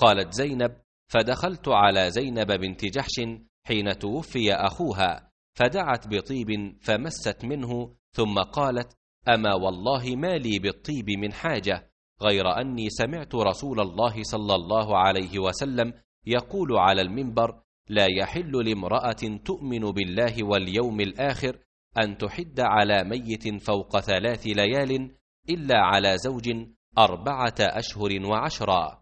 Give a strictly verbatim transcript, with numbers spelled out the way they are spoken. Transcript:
قالت زينب: فدخلت على زينب بنت جحش حين توفي أخوها، فدعت بطيب فمست منه، ثم قالت: أما والله ما لي بالطيب من حاجة، غير أني سمعت رسول الله صلى الله عليه وسلم يقول على المنبر: لا يحل لامرأة تؤمن بالله واليوم الآخر أن تحد على ميت فوق ثلاث ليال إلا على زوج أربعة أشهر وعشرا.